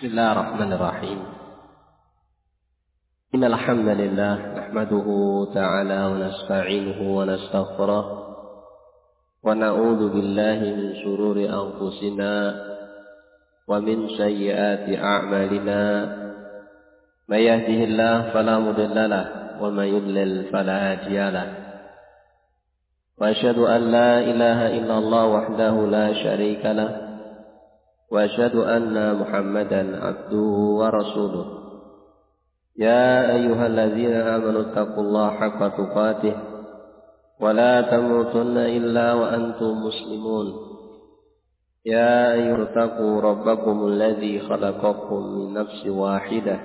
بسم الله الرحمن الرحيم إن الحمد لله نحمده تعالى ونستعينه ونستغفره ونعوذ بالله من شرور أنفسنا ومن سيئات أعمالنا من يهده الله فلا مضل له ومن يضلل فلا هادي له وأشهد أن لا إله إلا الله وحده لا شريك له وأشهد أن محمدا عبده ورسوله يا أيها الذين آمنوا اتقوا الله حق تقاته ولا تموتن إلا وأنتم مسلمون يا أيها اتقوا ربكم الذي خلقكم من نفس واحدة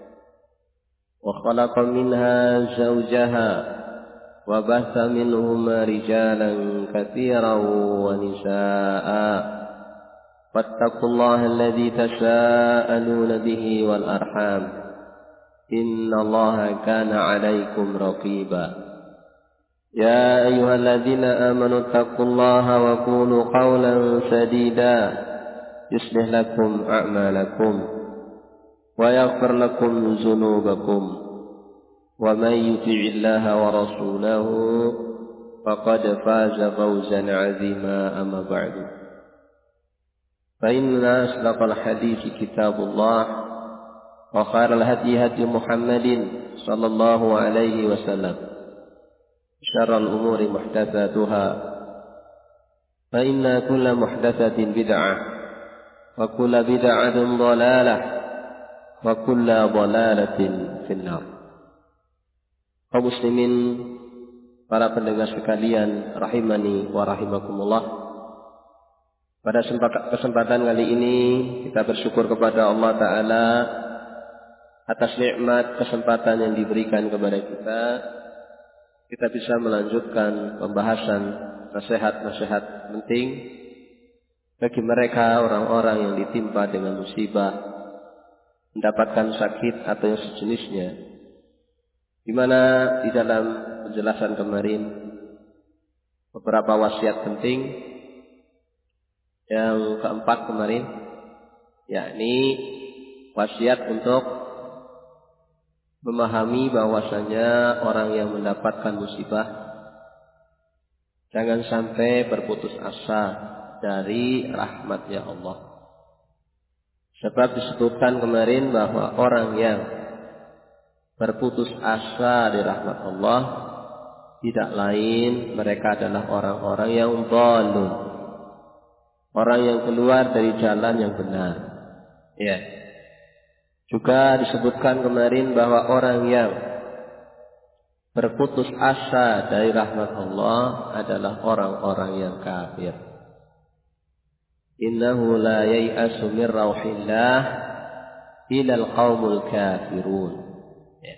وخلق منها زوجها وبث منهما رجالا كثيرا ونساء واتقوا الله الذي تساءلون به والأرحام إن الله كان عليكم رقيبا يا أيها الذين آمنوا اتقوا الله وقولوا قولا سديدا يصلح لكم أعمالكم ويغفر لكم ذنوبكم ومن يطع الله ورسوله فقد فاز فوزا عظيما أما بعد فإن أصدق الحديث كتاب الله وخير الهدي هدي محمد صلى الله عليه وسلم شر الأمور محدثاتها فإن كل محدثة بدعة وكل بدعة ضلالة وكل ضلالة في النار. Kaum muslimin, para pendengar sekalian, rahimani wa rahimakumullah. Pada kesempatan kali ini kita bersyukur kepada Allah Ta'ala atas nikmat kesempatan yang diberikan kepada kita. Kita bisa melanjutkan pembahasan nasihat-nasihat penting bagi mereka orang-orang yang ditimpa dengan musibah, mendapatkan sakit atau yang sejenisnya. Di mana di dalam penjelasan kemarin beberapa wasiat penting. Yang keempat kemarin, yakni wasiat untuk memahami bahwasanya orang yang mendapatkan musibah jangan sampai berputus asa dari rahmatnya Allah. Sebab disebutkan kemarin bahwa orang yang berputus asa dari rahmat Allah tidak lain mereka adalah orang-orang yang dhalun, orang yang keluar dari jalan yang benar. Ya. Juga disebutkan kemarin bahwa orang yang berputus asa dari rahmat Allah adalah orang-orang yang kafir. Innahu la yai'asu min rauhillah ilal qaumul kafirun. Ya.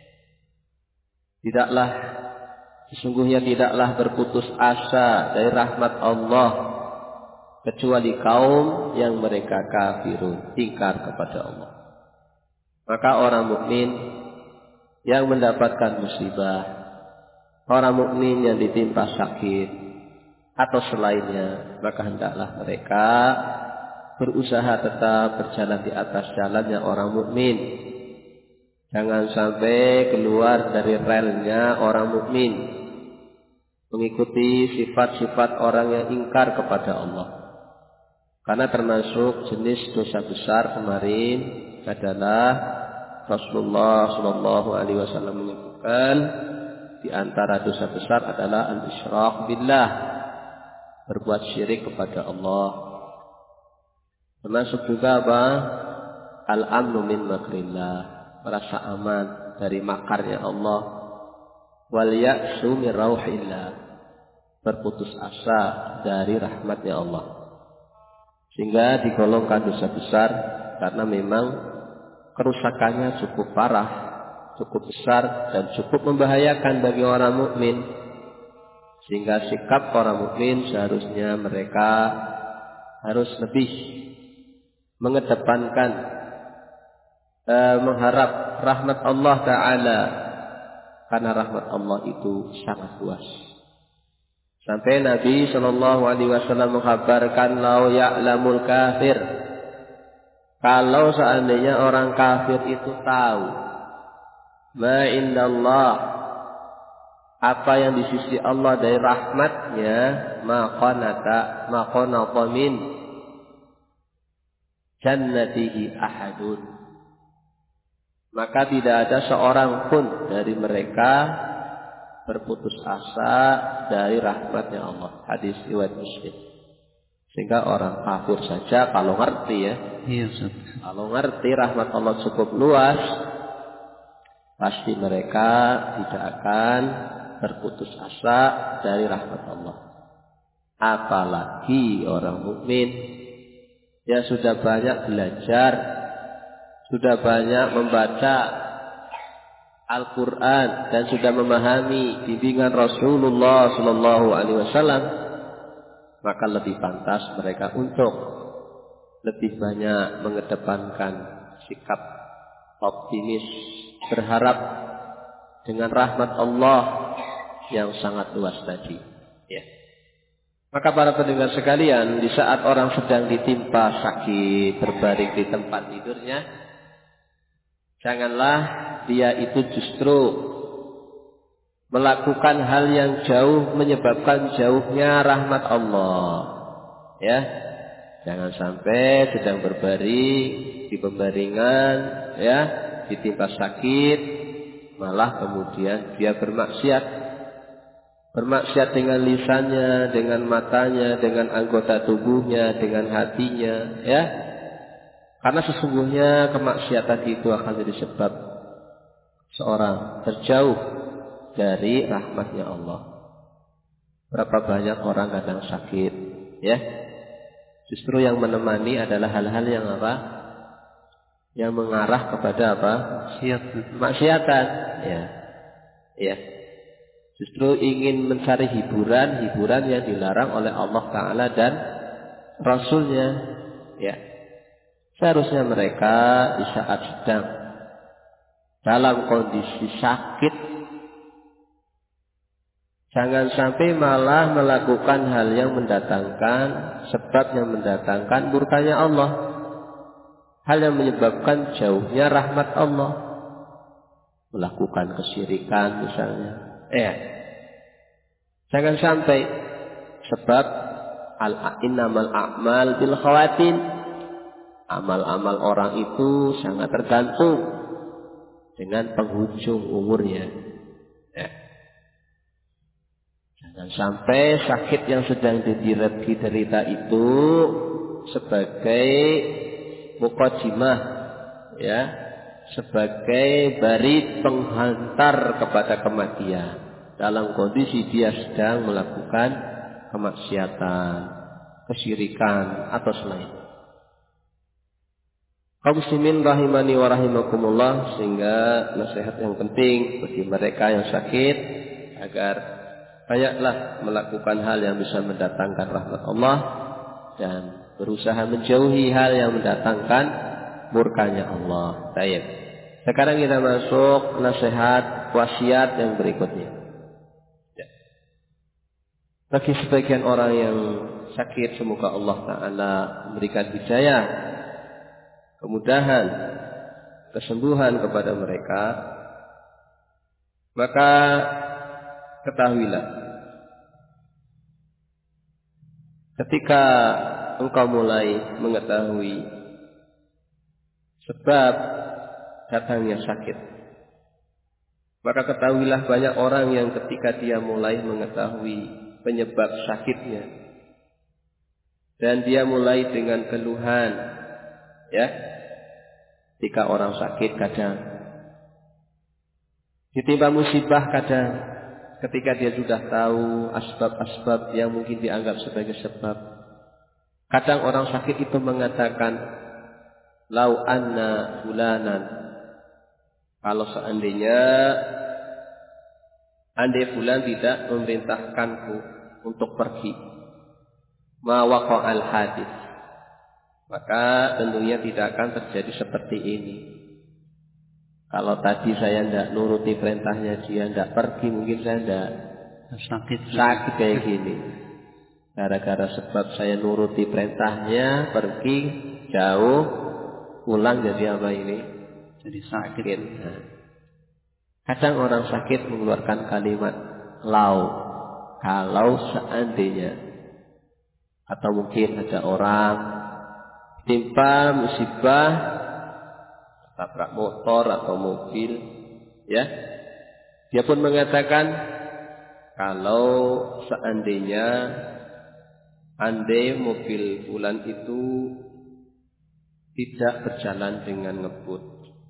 Sesungguhnya tidaklah berputus asa dari rahmat Allah kecuali kaum yang mereka kafirun, ingkar kepada Allah. Maka orang mukmin yang mendapatkan musibah, orang mukmin yang ditimpa sakit atau selainnya, maka hendaklah mereka berusaha tetap berjalan di atas jalannya orang mukmin. Jangan sampai keluar dari relnya orang mukmin, mengikuti sifat-sifat orang yang ingkar kepada Allah. Karena termasuk jenis dosa besar kemarin adalah Rasulullah Shallallahu Alaihi Wasallam menyebutkan di antara dosa besar adalah al-isyrak billah, berbuat syirik kepada Allah. Termasuk juga apa? Al-amnu min makrillah, merasa aman dari makarnya Allah. Wal ya'su min rauhillah, berputus asa dari rahmatnya Allah. Sehingga digolongkan dosa besar karena memang kerusakannya cukup parah, cukup besar dan cukup membahayakan bagi orang mukmin. Sehingga sikap orang mukmin seharusnya mereka harus lebih mengedepankan mengharap rahmat Allah Ta'ala, karena rahmat Allah itu sangat luas. Sampai Nabi Shallallahu Alaihi Wasallam mengkabarkan, lau ya'lamul kafir Kalau seandainya orang kafir itu tahu ma indallah, apa yang di sisi Allah dari rahmatnya, ma qanata min jannatihi ahadun, maka tidak ada seorang pun dari mereka berputus asa dari rahmatnya Allah. Hadis riwayat Muslim. Sehingga orang kafir saja kalau ngerti ya, kalau ngerti rahmat Allah cukup luas, pasti mereka tidak akan berputus asa dari rahmat Allah. Apalagi orang mukmin yang sudah banyak belajar, sudah banyak membaca Al-Quran dan sudah memahami bimbingan Rasulullah Sallallahu Alaihi Wasallam, maka lebih pantas mereka untuk lebih banyak mengedepankan sikap optimis, berharap dengan rahmat Allah yang sangat luas tadi. Ya. Maka para pendengar sekalian, di saat orang sedang ditimpa sakit, berbaring di tempat tidurnya, janganlah dia itu justru melakukan hal yang jauh menyebabkan jauhnya rahmat Allah. Ya, jangan sampai sedang berbaring di pembaringan, ya, ditimpa sakit, malah kemudian dia bermaksiat. Bermaksiat dengan lisannya, dengan matanya, dengan anggota tubuhnya, dengan hatinya, ya. Karena sesungguhnya kemaksiatan itu akan jadi sebab seorang terjauh dari rahmatnya Allah. Berapa banyak orang kadang sakit, ya. Justru yang menemani adalah hal-hal yang apa? Yang mengarah kepada apa? Maksiatan, ya. Ya. Justru ingin mencari hiburan yang dilarang oleh Allah Ta'ala dan Rasulnya. Ya. Seharusnya mereka di saat sedang dalam kondisi sakit, jangan sampai malah melakukan hal yang mendatangkan, sebab yang mendatangkan murkanya Allah, hal yang menyebabkan jauhnya rahmat Allah, melakukan kesyirikan misalnya. Jangan sampai, sebab innamal a'mal bil khawatim, amal-amal orang itu sangat tergantung dengan penghujung umurnya. Ya. Jangan sampai sakit yang sedang diderita itu sebagai muqaddimah, ya, sebagai barit penghantar kepada kematian dalam kondisi dia sedang melakukan kemaksiatan, kesyirikan atau selain. Kaum muslimin rahimani wa rahimakumullah, sehingga nasihat yang penting bagi mereka yang sakit agar banyaklah melakukan hal yang bisa mendatangkan rahmat Allah dan berusaha menjauhi hal yang mendatangkan murkanya Allah. Baik. Sekarang kita masuk nasihat wasiat yang berikutnya. Ya. Bagi sebagian orang yang sakit, semoga Allah Ta'ala memberikan hidayah, kemudahan, kesembuhan kepada mereka. Maka ketahuilah, ketika engkau mulai mengetahui sebab datangnya sakit, maka ketahuilah banyak orang yang ketika dia mulai mengetahui penyebab sakitnya dan dia mulai dengan keluhan, ya, ketika orang sakit kadang ditimpa musibah, kadang ketika dia sudah tahu asbab-asbab yang mungkin dianggap sebagai sebab, kadang orang sakit itu mengatakan, lau anna fulanan, kalau seandainya andai fulan tidak memerintahkanku untuk pergi, ma waqa'al hadis, maka tentunya tidak akan terjadi seperti ini. Kalau tadi saya tidak nuruti perintahnya dia, tidak pergi, mungkin saya tidak sakit kayak gini. Gara-gara sebab saya nuruti perintahnya, pergi jauh, Ulang jadi apa ini? Jadi sakit. Nah. Kadang orang sakit mengeluarkan kalimat lau, kalau seandainya. Atau mungkin ada orang timpa musibah, tabrak motor atau mobil, ya. Dia pun mengatakan kalau seandainya andai mobil fulan itu tidak berjalan dengan ngebut,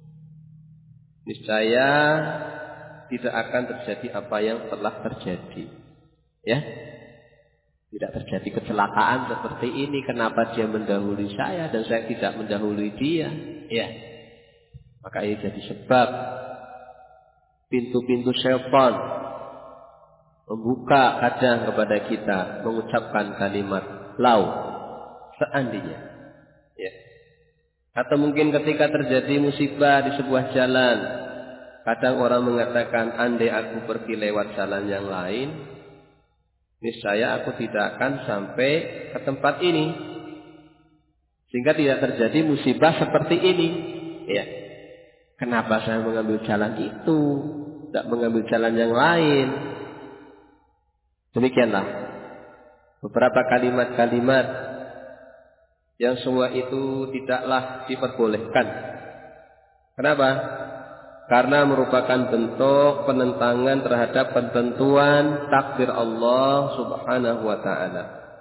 niscaya tidak akan terjadi apa yang telah terjadi. Ya. Tidak terjadi kecelakaan seperti ini. Kenapa dia mendahului saya dan saya tidak mendahului dia? Ya. Maka ini jadi sebab pintu-pintu syaitan membuka kadang kepada kita mengucapkan kalimat lau, seandainya. Ya. Atau mungkin ketika terjadi musibah di sebuah jalan, kadang orang mengatakan andai aku pergi lewat jalan yang lain, niscaya aku tidak akan sampai ke tempat ini, sehingga tidak terjadi musibah seperti ini. Ya. Kenapa saya mengambil jalan itu, tidak mengambil jalan yang lain? Demikianlah beberapa kalimat-kalimat yang semua itu tidaklah diperbolehkan. Kenapa? Karena merupakan bentuk penentangan terhadap ketentuan takdir Allah Subhanahu wa ta'ala.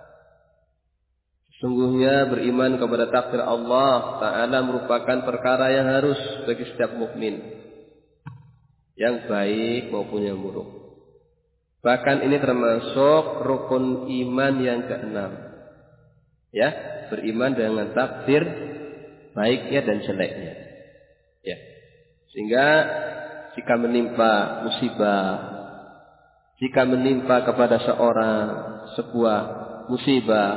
Sungguhnya beriman kepada takdir Allah Ta'ala merupakan perkara yang harus bagi setiap mukmin, yang baik maupun yang buruk. Bahkan ini termasuk rukun iman yang keenam. Ya, beriman dengan takdir baiknya dan jeleknya. Ya. Sehingga jika menimpa musibah, jika menimpa kepada seorang sebuah musibah,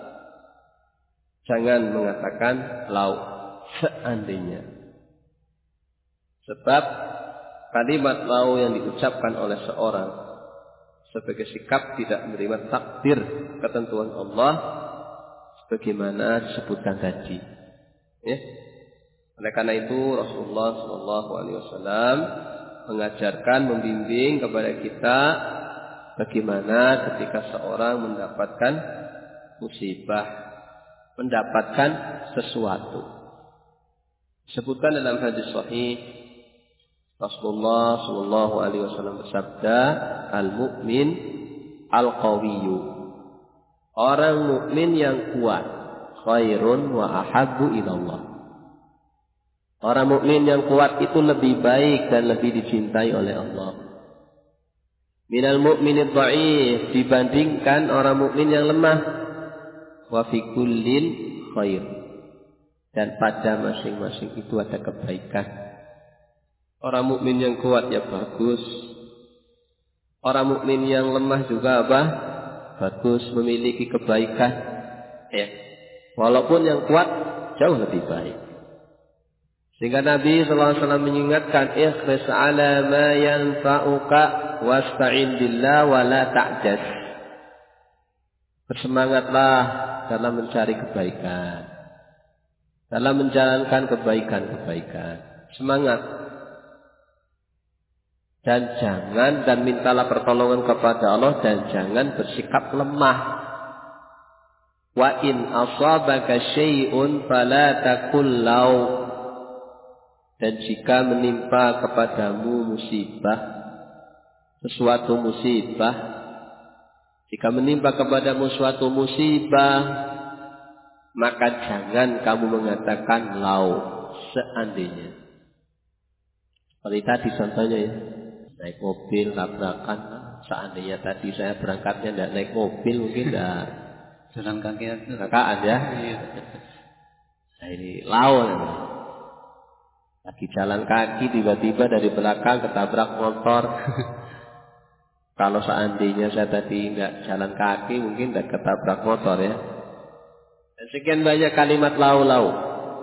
jangan mengatakan lau, seandainya. Sebab kalimat lau yang diucapkan oleh seorang sebagai sikap tidak menerima takdir ketentuan Allah sebagaimana disebutkan tadi. Ya. Oleh karena itu Rasulullah SAW mengajarkan, membimbing kepada kita bagaimana ketika seorang mendapatkan musibah, mendapatkan sesuatu. Disebutkan dalam hadis sahih, Rasulullah SAW bersabda, al-mu'min al-qawiyyu, orang mukmin yang kuat, khairun wa ahabbu ilallah. Orang mukmin yang kuat itu lebih baik dan lebih dicintai oleh Allah. Minal mu'minid dha'if, dibandingkan orang mukmin yang lemah. Wa fi kullin khair, dan pada masing-masing itu ada kebaikan. Orang mukmin yang kuat ya bagus. Orang mukmin yang lemah juga apa? Bagus, memiliki kebaikan. Ya. Walaupun yang kuat jauh lebih baik. Sehingga Nabi SAW mengingatkan, ikhris ala ma yanfa'uka wasta'in billah wa la ta'jaz. Bersemangatlah dalam mencari kebaikan, dalam menjalankan kebaikan-kebaikan. Semangat. Dan mintalah pertolongan kepada Allah, dan jangan bersikap lemah. Wa in asabaka syai'un fala taqul law. Dan jika menimpa kepadamu musibah, sesuatu musibah, jika menimpa kepadamu suatu musibah, maka jangan kamu mengatakan lau, seandainya. Seperti tadi contohnya ya, naik mobil tabrakan, seandainya tadi saya berangkatnya tidak naik mobil, mungkin tidak jalan kaki kecelakaan ya. Nah ini lau. Lagi jalan kaki tiba-tiba dari belakang ketabrak motor. Kalau seandainya saya tadi enggak jalan kaki, mungkin enggak ketabrak motor ya. Dan sekian banyak kalimat lau-lau.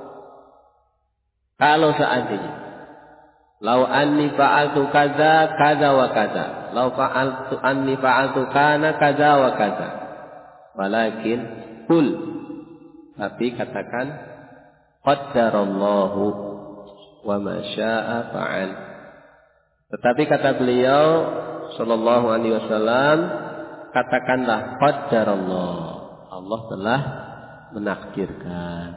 Kalau seandainya, lau anni fa'altu kaza kaza wa kaza, lau fa'altu anni fa'altu kana kaza wa kaza. Walakin kul, tapi katakan qaddarallahu wa ma syaa fa'al. Tetapi kata beliau sallallahu alaihi wasallam, katakanlah qaddarallah, Allah telah menakdirkan.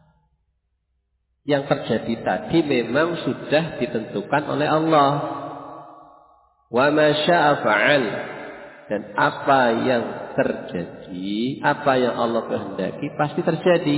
Yang terjadi tadi memang sudah ditentukan oleh Allah. Wa ma syaa fa'al, dan apa yang terjadi, apa yang Allah kehendaki pasti terjadi.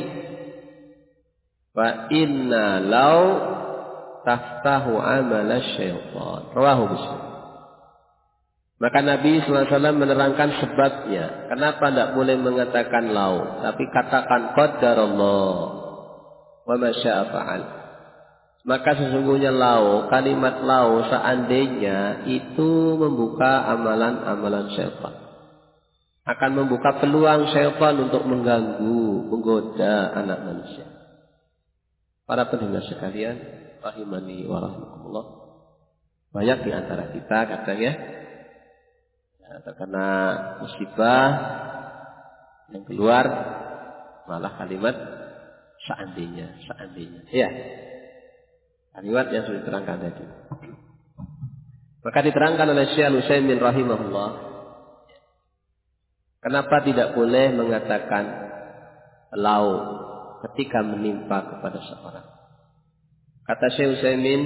Wa inna law taftahu amala syaitan. Rawahu Muslim. Maka Nabi SAW menerangkan sebabnya. Kenapa tidak boleh mengatakan lau, tapi katakan qaddarallah wa ma syaa fa'al. Maka sesungguhnya lau, kalimat lau seandainya itu membuka amalan-amalan syaitan. Akan membuka peluang syaitan untuk mengganggu, menggoda anak manusia. Para pendengar sekalian, rahimani wa rahimakumullah. Banyak di antara kita kadang terkena musibah yang keluar malah kalimat seandainya. Ya. Kalimat yang sudah diterangkan tadi. Maka diterangkan oleh Syekh Al-Utsaimin rahimahullah, kenapa tidak boleh mengatakan lau ketika menimpa kepada seorang. Kata Syekh Utsaimin,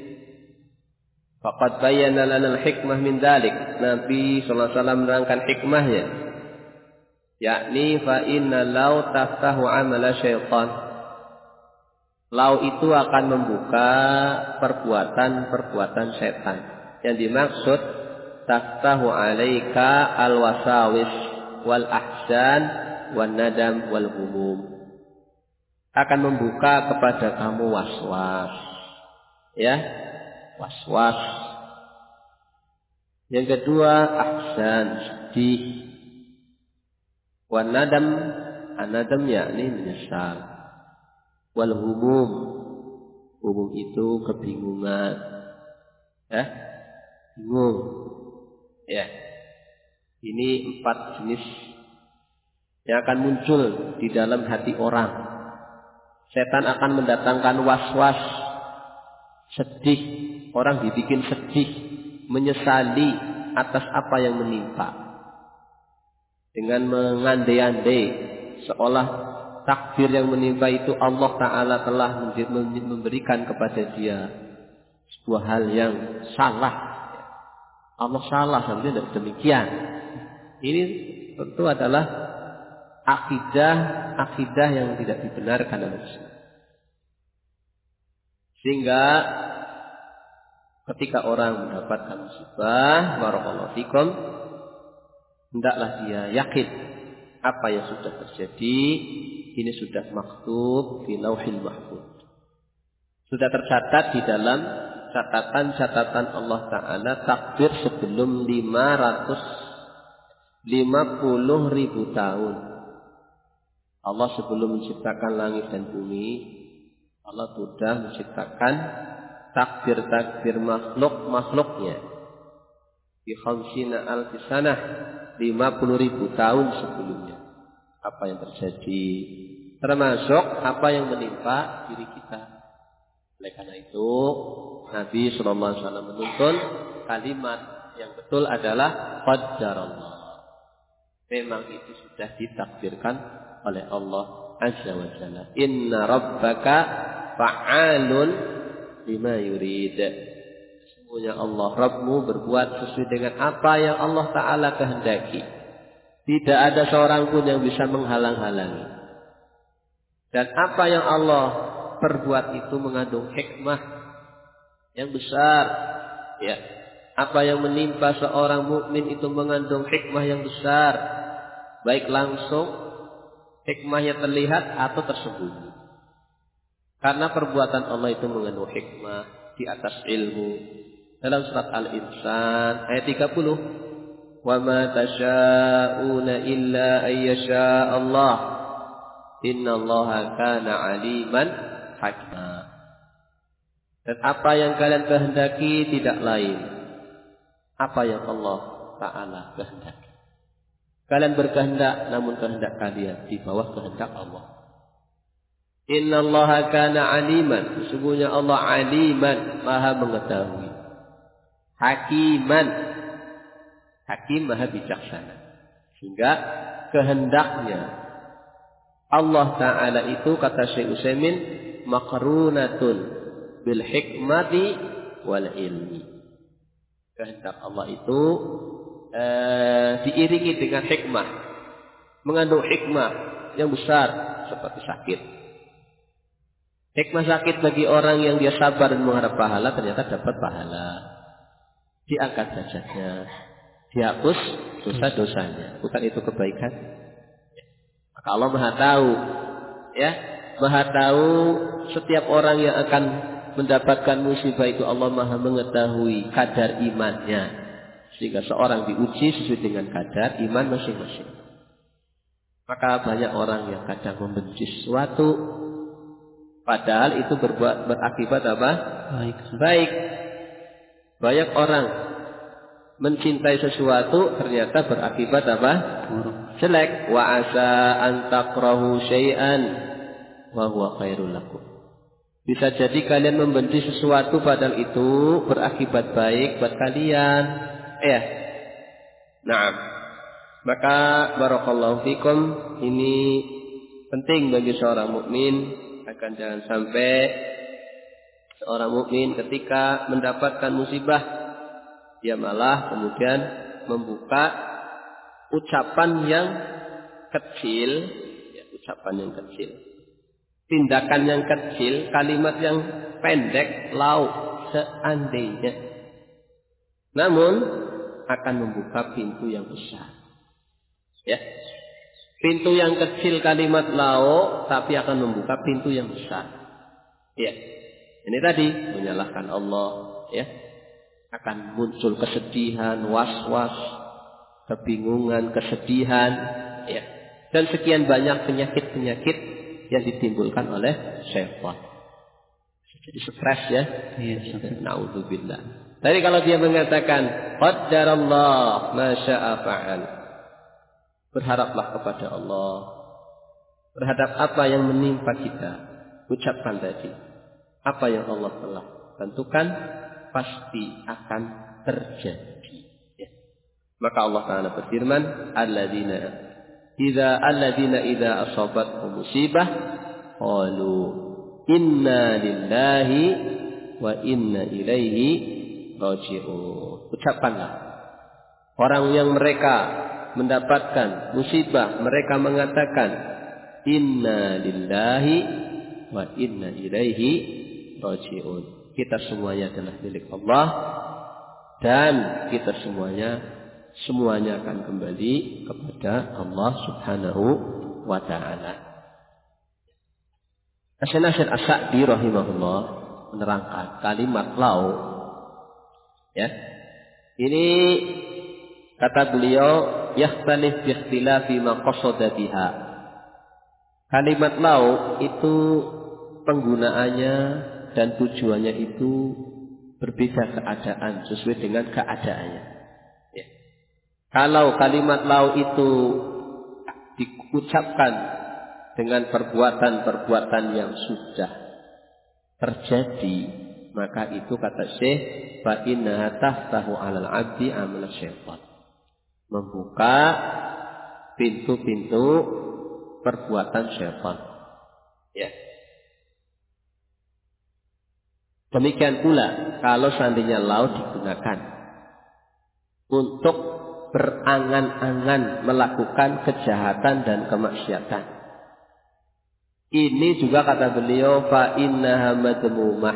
faqad bayyana lana al-hikmah min dzalik. Nabi sallallahu alaihi wasallam menerangkan hikmahnya, yakni fa inna lau taftahu amala syaitan. Lau itu akan membuka perbuatan-perbuatan setan. Yang dimaksud taftahu alaika al-wasawis wal ahzan wan nadam wal humum. Akan membuka kepada kamu waswas. Ya, waswas. Yang kedua ahzan, sedih. Wan nadam, an-nadam yakni menyesal. Wal humum, humum itu kebingungan, ya, bingung, ya. Ini 4 jenis yang akan muncul di dalam hati orang. Setan akan mendatangkan was-was, sedih, orang dibikin sedih, menyesali atas apa yang menimpa, dengan mengandai-andai seolah takdir yang menimpa itu Allah Ta'ala telah memberikan kepada dia sebuah hal yang salah. Allah salah, sebenarnya tidak demikian. Ini tentu adalah akidah yang tidak dibenarkan oleh Islam. Sehingga ketika orang mendapatkan musibah, barakallahu fikum, hendaklah dia yakin apa yang sudah terjadi ini sudah maktub fi lauhil mahfuz. Sudah tercatat di dalam catatan Allah Ta'ala takdir sebelum 550.000 tahun. Allah sebelum menciptakan langit dan bumi, Allah sudah menciptakan takdir makhluknya. Di khamsina alfi sanah, 50.000 tahun sebelumnya. Apa yang terjadi, termasuk apa yang menimpa diri kita. Oleh karena itu, Nabi SAW menuntun kalimat yang betul adalah qaddarallah. Memang itu sudah ditakdirkan oleh Allah Azza wa Jalla. Inna rabbaka fa'alun lima yurid. Sesungguhnya Allah Rabbmu berbuat sesuai dengan apa yang Allah Ta'ala kehendaki. Tidak ada seorang pun yang bisa menghalang-halangi. Dan apa yang Allah perbuat itu mengandung hikmah yang besar. Ya. Apa yang menimpa seorang mukmin itu mengandung hikmah yang besar. Baik langsung hikmahnya terlihat atau tersembunyi. Karena perbuatan Allah itu mengandung hikmah di atas ilmu. Dalam surat Al-Insan ayat 30. Wa ma tasha'una illa ayyasha Allah. Innallaha kana aliman hakima. Dan apa yang kalian kehendaki tidak lain apa yang Allah Ta'ala kehendaki. Kalian berkehendak, namun kehendak kalian di bawah kehendak Allah. Innallaha kana aliman. Sesungguhnya Allah aliman, maha mengetahui. Hakiman. Hakim maha bijaksana. Sehingga kehendaknya Allah Ta'ala itu, kata Syekh Utsaimin, maqrunatun bil hikmati wal ilmi. Kehendak Allah itu diiringi dengan hikmah. Mengandung hikmah yang besar seperti sakit. Hikmah sakit bagi orang yang dia sabar dan mengharap pahala, ternyata dapat pahala. Diangkat derajatnya, dihapus dosa-dosanya. Bukan itu kebaikan? Maka Allah Maha tahu, ya, Maha tahu setiap orang yang akan mendapatkan musibah itu. Allah Maha mengetahui kadar imannya, sehingga seorang diuji sesuai dengan kadar iman masing-masing. Maka banyak orang yang kadang membenci sesuatu, padahal itu berakibat apa? Baik. Banyak orang mencintai sesuatu, ternyata berakibat apa? Jelek. Wa asa an takrahu syai'an wa huwa khairul lakum. Bisa jadi kalian membenci sesuatu padahal itu berakibat baik buat kalian. Naam. Maka barakallahu fikum, ini penting bagi seorang mukmin, akan jangan sampai seorang mukmin ketika mendapatkan musibah dia malah kemudian membuka ucapan yang kecil, ya, ucapan yang kecil, tindakan yang kecil, kalimat yang pendek, lauk, seandainya, namun akan membuka pintu yang besar. Ya, pintu yang kecil kalimat lauk, tapi akan membuka pintu yang besar. Ya, ini tadi menyalahkan Allah, ya, akan muncul kesedihan, was-was, kebingungan, kesedihan, ya, dan sekian banyak penyakit-penyakit yang ditimbulkan oleh syaitan. Jadi stres, ya. Naudzubillah. Tadi kalau dia mengatakan qaddarallah ma syaa fa'al, berharaplah kepada Allah terhadap apa yang menimpa kita. Ucapkan tadi, apa yang Allah telah tentukan pasti akan terjadi, ya. Maka Allah Ta'ala berfirman, alladzina idza asabathum musibah qalu inna lillahi wa inna ilaihi raji'un. Ucapkanlah, orang yang mereka mendapatkan musibah, mereka mengatakan inna lillahi wa inna ilaihi raji'un. Kita semuanya adalah milik Allah dan kita semuanya akan kembali kepada Allah Subhanahu wa ta'ala. Nasir As-Sa'di rahimahullah menerangkan kalimat lau, ya. Ini kata beliau, yakhtalif bi ikhtilafi ma qasada biha. Kalimat lau itu penggunaannya dan tujuannya itu berbeda keadaan, sesuai dengan keadaannya. Ya. Kalau kalimat lau itu diucapkan dengan perbuatan-perbuatan yang sudah terjadi, maka itu kata Syekh, fa innaha taftahu 'alal 'abdi amal syaitan, membuka pintu-pintu perbuatan syaitan. Ya. Demikian pula kalau seandainya lau digunakan untuk berangan-angan melakukan kejahatan dan kemaksiatan, ini juga kata beliau fa innaha madmumah,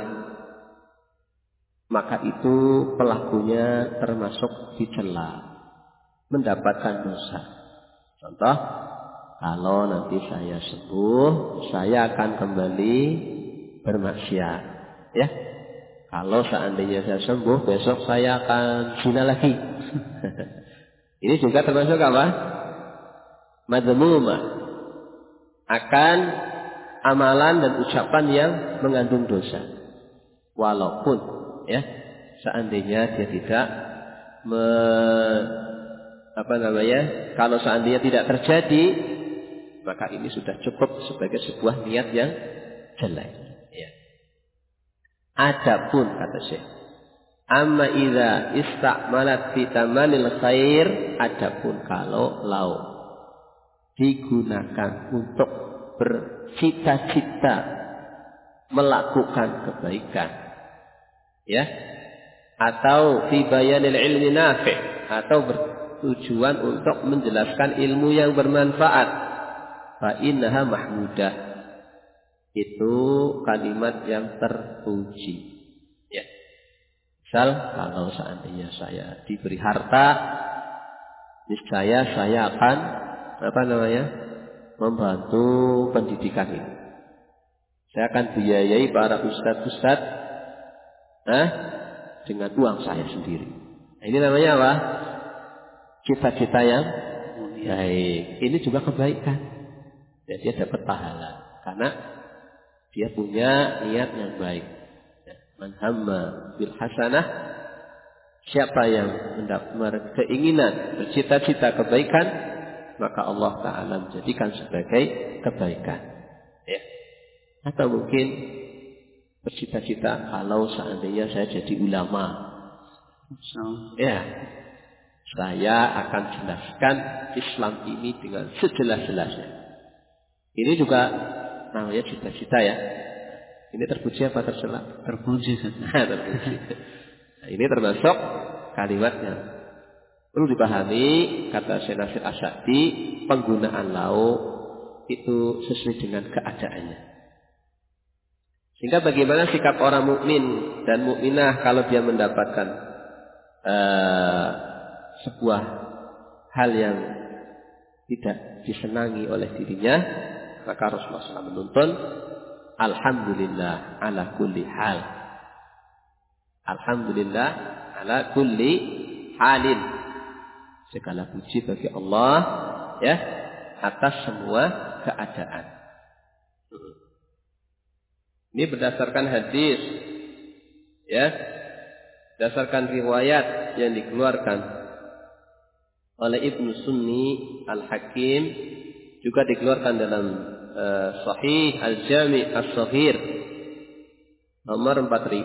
maka itu pelakunya termasuk dicela, mendapatkan dosa. Contoh, kalau nanti saya sembuh, saya akan kembali bermaksiat, ya. Kalau seandainya saya sembuh, besok saya akan zina lagi. Ini juga termasuk apa? Madmumah. Akan amalan dan ucapan yang mengandung dosa. Walaupun, ya, seandainya dia tidak kalau seandainya tidak terjadi, maka ini sudah cukup sebagai sebuah niat yang jelek. Ya. Adapun kata Syekh, amma idza ista'malat fi tamanil khair, adapun kalau digunakan untuk bercita-cita melakukan kebaikan, ya, atau fi bayanil ilmi nafi', atau bertujuan untuk menjelaskan ilmu yang bermanfaat, fa innaha mahmudah, itu kalimat yang terpuji. Ya. Misal kalau seandainya saya diberi harta, niscaya saya akan membantu pendidikan ini. Saya akan biayai para ustadz dengan uang saya sendiri. Nah, ini namanya apa? Cita-cita yang baik. Ini juga kebaikan. Dan dia dapat pahala karena dia punya niat yang baik. Man hamma bil hasanah, siapa yang keinginan bercita-cita kebaikan, maka Allah Ta'ala menjadikan sebagai kebaikan. Ya. Atau mungkin bercita-cita kalau seandainya saya jadi ulama, ya, saya akan jelaskan Islam ini dengan sejelas-jelasnya. Ini juga namanya cita-cita, ya. Ini terpuji apa tercela? Terpuji. Terpuji. Nah, ini termasuk kalimatnya. Perlu dipahami, kata Syekh Nasir Asy'adi, penggunaan lau itu sesuai dengan keadaannya. Sehingga bagaimana sikap orang mukmin dan mukminah kalau dia mendapatkan sebuah hal yang tidak disenangi oleh dirinya, maka Rasulullah SAW menuntun alhamdulillah ala kulli hal. Alhamdulillah ala kulli halin. Segala puji bagi Allah, ya, atas semua keadaan. Ini berdasarkan hadis, ya, berdasarkan riwayat yang dikeluarkan oleh Ibnu Sunni Al-Hakim, juga dikeluarkan dalam Sahih Al-Jami' As-Saghir nomor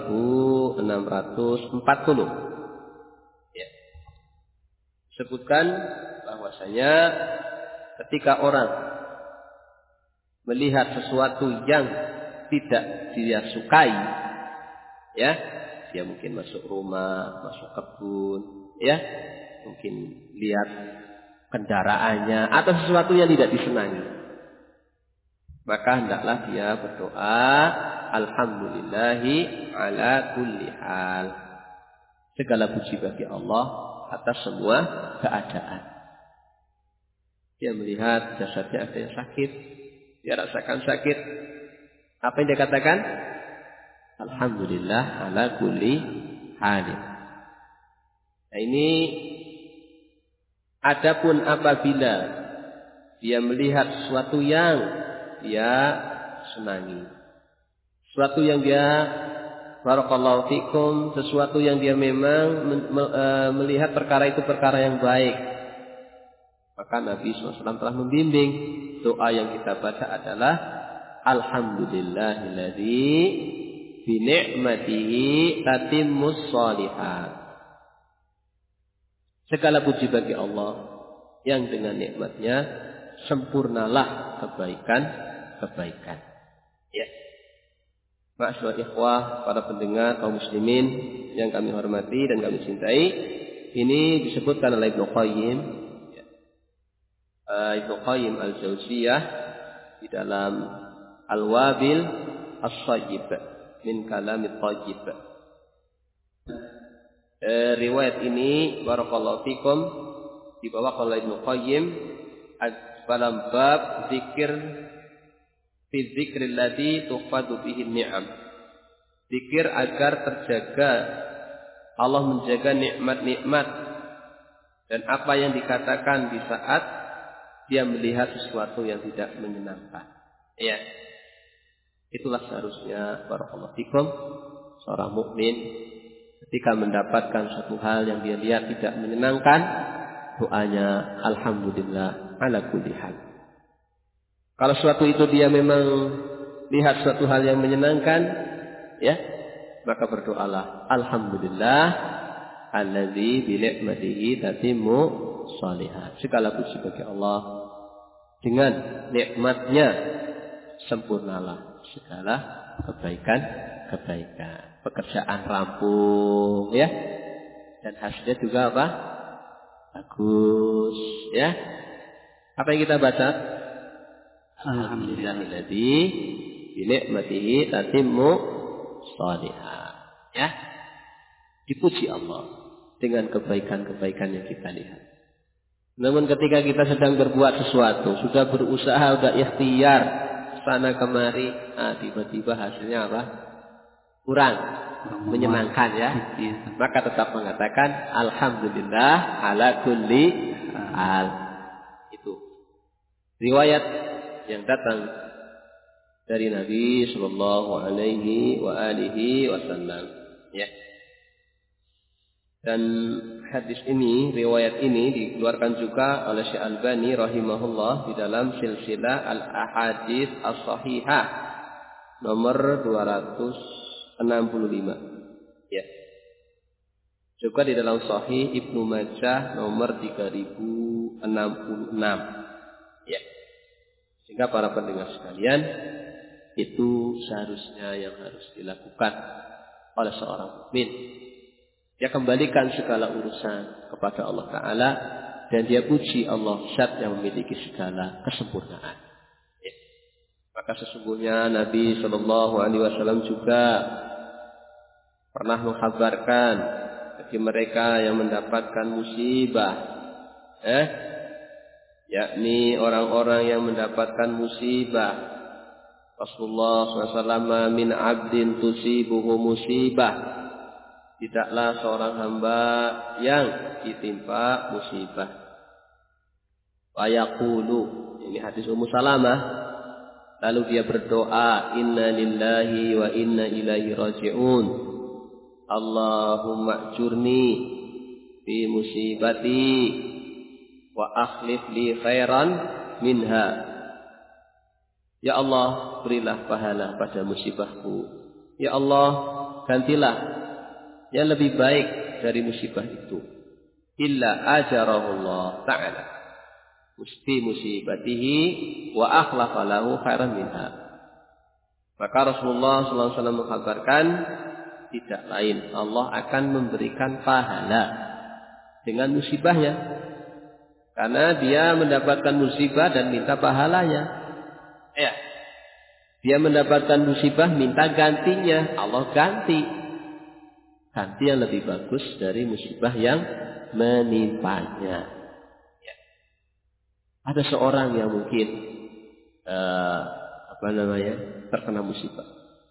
4640. Ya. Sebutkan bahwasanya ketika orang melihat sesuatu yang tidak dia sukai, ya, dia mungkin masuk rumah, masuk kebun, ya, mungkin lihat kendaraannya atau sesuatu yang tidak disenangi, maka hendaklah dia berdoa alhamdulillahi ala kulli hal. Segala puji bagi Allah atas semua keadaan. Dia melihat jasadnya ada yang sakit, dia rasakan sakit, apa yang dia katakan? Alhamdulillah ala kulli halin. Nah, ini adapun apabila dia melihat sesuatu yang dia senangi, sesuatu yang dia barakallahu fikum, sesuatu yang dia memang melihat perkara itu perkara yang baik, maka Nabi SAW telah membimbing doa yang kita baca adalah alhamdulillahilladzi bi ni'matihi tatimmus shalihat. Segala puji bagi Allah yang dengan nikmatnya sempurnalah kebaikan-kebaikan. Ya. Ma'asyiral ikhwah, para pendengar kaum muslimin yang kami hormati dan kami cintai, ini disebutkan oleh Ibnu Qayyim, ya. Ibnu Qayyim Al-Jauziyah di dalam Al-Wabil As-Sayyib min Kalamit Thayyib. Riwayat ini barakallahu fikum dibawa oleh Ibnu Qayyim dalam bab zikir fi dzikril ladzi tuhfadu bihi ni'am. Zikir agar terjaga, Allah menjaga nikmat-nikmat dan apa yang dikatakan di saat dia melihat sesuatu yang tidak menyenangkan. Ya. Itulah seharusnya barakallahu fikum seorang mukmin ketika mendapatkan suatu hal yang dia lihat tidak menyenangkan, doanya alhamdulillah ala kulli hal. Kalau suatu itu dia memang lihat suatu hal yang menyenangkan, ya, maka berdoalah, alhamdulillah allazi bi ni'matihi tatimmu shalihat. Segala puji bagi Allah, dengan nikmatnya sempurnalah segala kebaikan. Pekerjaan rampung, ya. Dan hasilnya juga apa? Bagus, ya. Apa yang kita baca? Alhamdulillahilladzi bi ni'matihi tatimmu shalihat. Ya. Dipuji Allah dengan kebaikan-kebaikan yang kita lihat. Namun ketika kita sedang berbuat sesuatu, sudah berusaha, sudah ikhtiar sana kemari, tiba-tiba hasilnya apa? Kurang menyenangkan, ya. Maka tetap mengatakan alhamdulillah ala kulli hal. Itu riwayat yang datang dari Nabi sallallahu alaihi wasallam, ya. Dan hadis ini, riwayat ini dikeluarkan juga oleh Syekh Albani rahimahullah di dalam silsilah al-ahadits as-sahihah nomor 265, ya. Juga di dalam Sahih Ibnu Majah nomor 3066, ya. Sehingga para pendengar sekalian, itu seharusnya yang harus dilakukan oleh seorang mukmin. Dia kembalikan segala urusan kepada Allah Ta'ala, dan dia puji Allah Zat yang memiliki segala kesempurnaan, ya. Maka sesungguhnya Nabi SAW juga pernah mengkhabarkan bagi mereka yang mendapatkan musibah, yakni orang-orang yang mendapatkan musibah. Rasulullah SAW, min abdin tusibuhu musibah, tidaklah seorang hamba yang ditimpa musibah. Wa yaqulu, ini hadis Ummu Salamah, lalu dia berdoa, inna lillahi wa inna ilaihi raji'un, Allahumma ajurni fi musibati wa akhlif li khairan minha. Ya Allah, berilah pahala pada musibahku. Ya Allah, gantilah yang lebih baik dari musibah itu. Illa ajarahullah ta'ala fi musibatihi wa akhlafa lahu khairan minha. Maka Rasulullah SAW mengkabarkan, tidak lain, Allah akan memberikan pahala dengan musibahnya, karena dia mendapatkan musibah dan minta pahalanya. Ya, dia mendapatkan musibah, minta gantinya, Allah ganti yang lebih bagus dari musibah yang menimpanya. Ya. Ada seorang yang mungkin terkena musibah.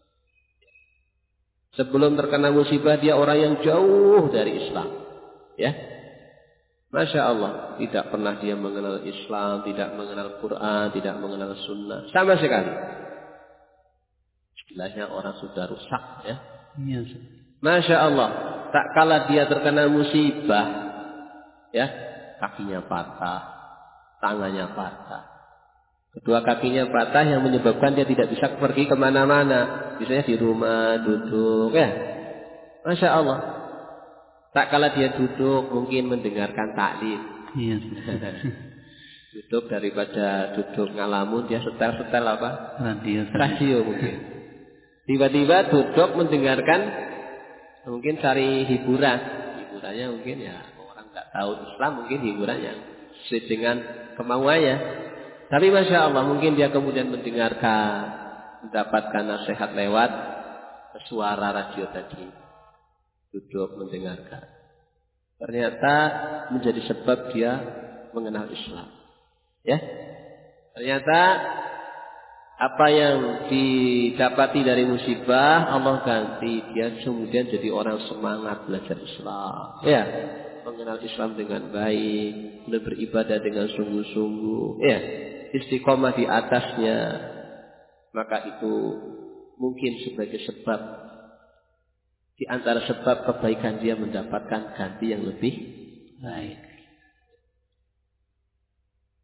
Sebelum terkena musibah, dia orang yang jauh dari Islam, ya. Masya Allah, tidak pernah dia mengenal Islam, tidak mengenal Quran, tidak mengenal Sunnah, sama sekali. Istilahnya orang sudah rusak, ya. Iya. Masya Allah, tak kala dia terkena musibah, ya, kakinya patah, tangannya patah, kedua kakinya patah yang menyebabkan dia tidak bisa pergi kemana-mana, biasanya di rumah duduk, ya. Masya Allah, tak kala dia duduk mungkin mendengarkan taklim, Iya. duduk daripada duduk ngalamun, dia setel apa? Radio mungkin. Tiba-tiba duduk mendengarkan, mungkin cari hiburannya mungkin, ya, orang nggak tahu Islam, mungkin hiburannya sesuai dengan kemauannya. Tapi Masya Allah, mungkin dia kemudian mendapatkan nasihat lewat suara radio tadi, duduk mendengarkan, ternyata menjadi sebab dia mengenal Islam, ya. Ternyata apa yang didapati dari musibah, Allah ganti, dia kemudian jadi orang semangat belajar Islam, ya, mengenal Islam dengan baik, beribadah dengan sungguh-sungguh, ya, istiqomah di atasnya. Maka itu mungkin sebagai sebab di antara sebab kebaikan dia mendapatkan ganti yang lebih baik.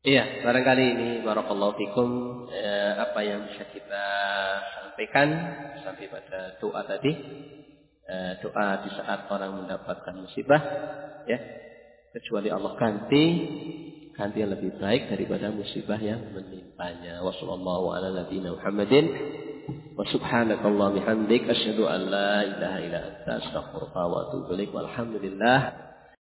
Iya, barangkali ini barakallahu fikum apa yang bisa kita sampaikan sampai pada doa tadi. Doa di saat orang mendapatkan musibah, ya, kecuali Allah ganti yang lebih baik daripada musibah yang menimpanya. Wassallallahu ala nabiyyina Muhammadin wa subhanakallah bihamdik asyhadu an la ilaha illa anta astaghfiruka wa atubu ilaik. Walhamdulillah.